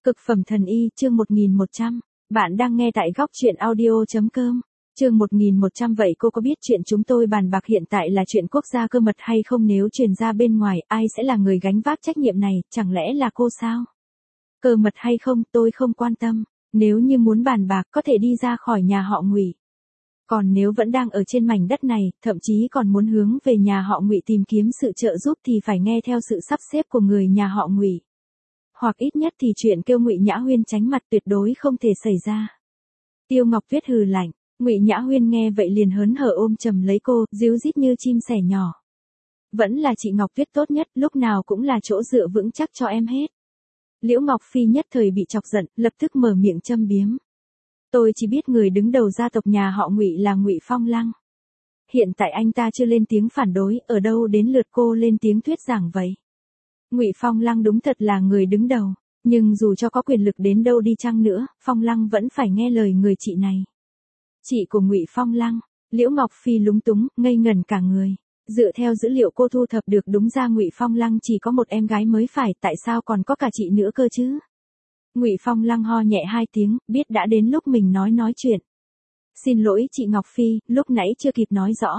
Cực phẩm thần y, chương 1100. Bạn đang nghe tại góc truyện audio.com. Chương 1100. Vậy cô có biết chuyện chúng tôi bàn bạc hiện tại là chuyện quốc gia cơ mật hay không? Nếu truyền ra bên ngoài, ai sẽ là người gánh vác trách nhiệm này, chẳng lẽ là cô sao? Cơ mật hay không, tôi không quan tâm. Nếu như muốn bàn bạc, có thể đi ra khỏi nhà họ Ngụy. Còn nếu vẫn đang ở trên mảnh đất này, thậm chí còn muốn hướng về nhà họ Ngụy tìm kiếm sự trợ giúp thì phải nghe theo sự sắp xếp của người nhà họ Ngụy. Hoặc ít nhất thì chuyện kêu Ngụy Nhã Huyên tránh mặt tuyệt đối không thể xảy ra. Tiêu Ngọc Tuyết hừ lạnh. Ngụy Nhã Huyên nghe vậy liền hớn hở ôm chầm lấy cô, ríu rít như chim sẻ nhỏ. Vẫn là chị Ngọc Tuyết tốt nhất, lúc nào cũng là chỗ dựa vững chắc cho em hết. Liễu Ngọc Phi nhất thời bị chọc giận, lập tức mở miệng châm biếm. Tôi chỉ biết người đứng đầu gia tộc nhà họ Ngụy là Ngụy Phong Lăng. Hiện tại anh ta chưa lên tiếng phản đối, ở đâu đến lượt cô lên tiếng thuyết giảng vậy? Ngụy Phong Lăng đúng thật là người đứng đầu, nhưng dù cho có quyền lực đến đâu đi chăng nữa, Phong Lăng vẫn phải nghe lời người chị này. Chị của Ngụy Phong Lăng? Liễu Ngọc Phi lúng túng, ngây ngẩn cả người. Dựa theo dữ liệu cô thu thập được, đúng ra Ngụy Phong Lăng chỉ có một em gái mới phải, tại sao còn có cả chị nữa cơ chứ? Ngụy Phong Lăng ho nhẹ hai tiếng, biết đã đến lúc mình nói chuyện. Xin lỗi chị Ngọc Phi, lúc nãy chưa kịp nói rõ.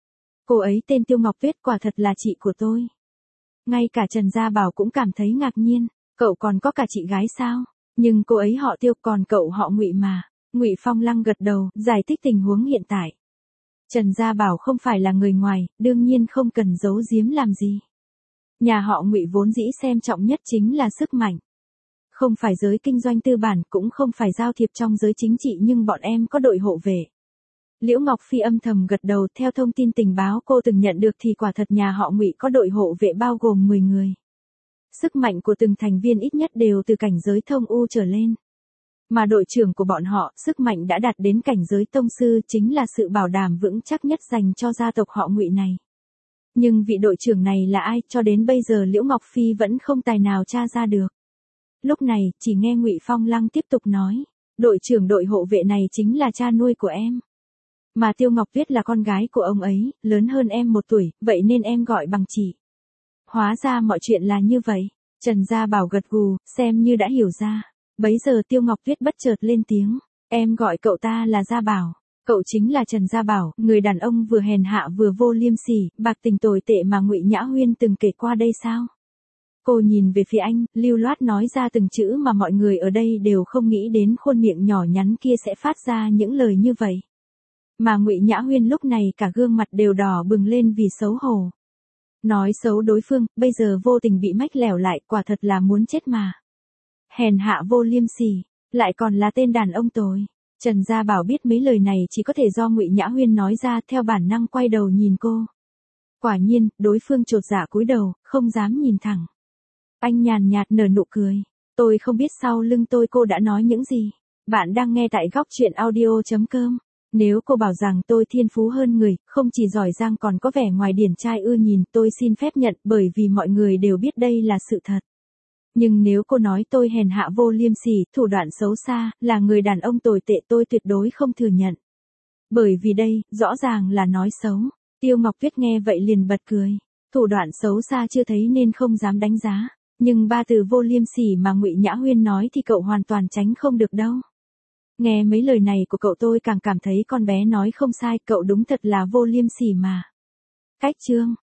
Cô ấy tên Tiêu Ngọc Tuyết, quả thật là chị của tôi. Ngay cả Trần Gia Bảo cũng cảm thấy ngạc nhiên, cậu còn có cả chị gái sao? Nhưng cô ấy họ Tiêu, còn cậu họ Ngụy mà. Ngụy Phong Lăng gật đầu, giải thích tình huống hiện tại. Trần Gia Bảo không phải là người ngoài, đương nhiên không cần giấu giếm làm gì. Nhà họ Ngụy vốn dĩ xem trọng nhất chính là sức mạnh. Không phải giới kinh doanh tư bản, cũng không phải giao thiệp trong giới chính trị, nhưng bọn em có đội hộ vệ. Liễu Ngọc Phi âm thầm gật đầu, theo thông tin tình báo cô từng nhận được thì quả thật nhà họ Ngụy có đội hộ vệ bao gồm 10 người. Sức mạnh của từng thành viên ít nhất đều từ cảnh giới thông u trở lên. Mà đội trưởng của bọn họ, sức mạnh đã đạt đến cảnh giới tông sư, chính là sự bảo đảm vững chắc nhất dành cho gia tộc họ Ngụy này. Nhưng vị đội trưởng này là ai, cho đến bây giờ Liễu Ngọc Phi vẫn không tài nào tra ra được. Lúc này, chỉ nghe Ngụy Phong Lăng tiếp tục nói, đội trưởng đội hộ vệ này chính là cha nuôi của em. Mà Tiêu Ngọc Tuyết là con gái của ông ấy, lớn hơn em 1 tuổi, vậy nên em gọi bằng chị. Hóa ra mọi chuyện là như vậy. Trần Gia Bảo gật gù, xem như đã hiểu ra. Bấy giờ Tiêu Ngọc Tuyết bất chợt lên tiếng, em gọi cậu ta là Gia Bảo. Cậu chính là Trần Gia Bảo, người đàn ông vừa hèn hạ vừa vô liêm sỉ, bạc tình tồi tệ mà Ngụy Nhã Huyên từng kể qua đây sao? Cô nhìn về phía anh, lưu loát nói ra từng chữ mà mọi người ở đây đều không nghĩ đến khuôn miệng nhỏ nhắn kia sẽ phát ra những lời như vậy. Mà Ngụy Nhã Huyên lúc này cả gương mặt đều đỏ bừng lên vì xấu hổ. Nói xấu đối phương, bây giờ vô tình bị mách lẻo lại, quả thật là muốn chết mà. Hèn hạ vô liêm sỉ, lại còn là tên đàn ông tồi. Trần Gia Bảo biết mấy lời này chỉ có thể do Ngụy Nhã Huyên nói ra, theo bản năng quay đầu nhìn cô. Quả nhiên, đối phương chột dạ cúi đầu, không dám nhìn thẳng. Anh nhàn nhạt nở nụ cười. Tôi không biết sau lưng tôi cô đã nói những gì. Bạn đang nghe tại góc truyện audio.com. Nếu cô bảo rằng tôi thiên phú hơn người, không chỉ giỏi giang còn có vẻ ngoài điển trai ưa nhìn, tôi xin phép nhận, bởi vì mọi người đều biết đây là sự thật. Nhưng nếu cô nói tôi hèn hạ vô liêm sỉ, thủ đoạn xấu xa, là người đàn ông tồi tệ, tôi tuyệt đối không thừa nhận. Bởi vì đây, rõ ràng là nói xấu. Tiêu Ngọc Tuyết nghe vậy liền bật cười. Thủ đoạn xấu xa chưa thấy nên không dám đánh giá. Nhưng 3 từ vô liêm sỉ mà Ngụy Nhã Huyên nói thì cậu hoàn toàn tránh không được đâu. Nghe mấy lời này của cậu tôi càng cảm thấy con bé nói không sai, cậu đúng thật là vô liêm sỉ mà. Cách chương.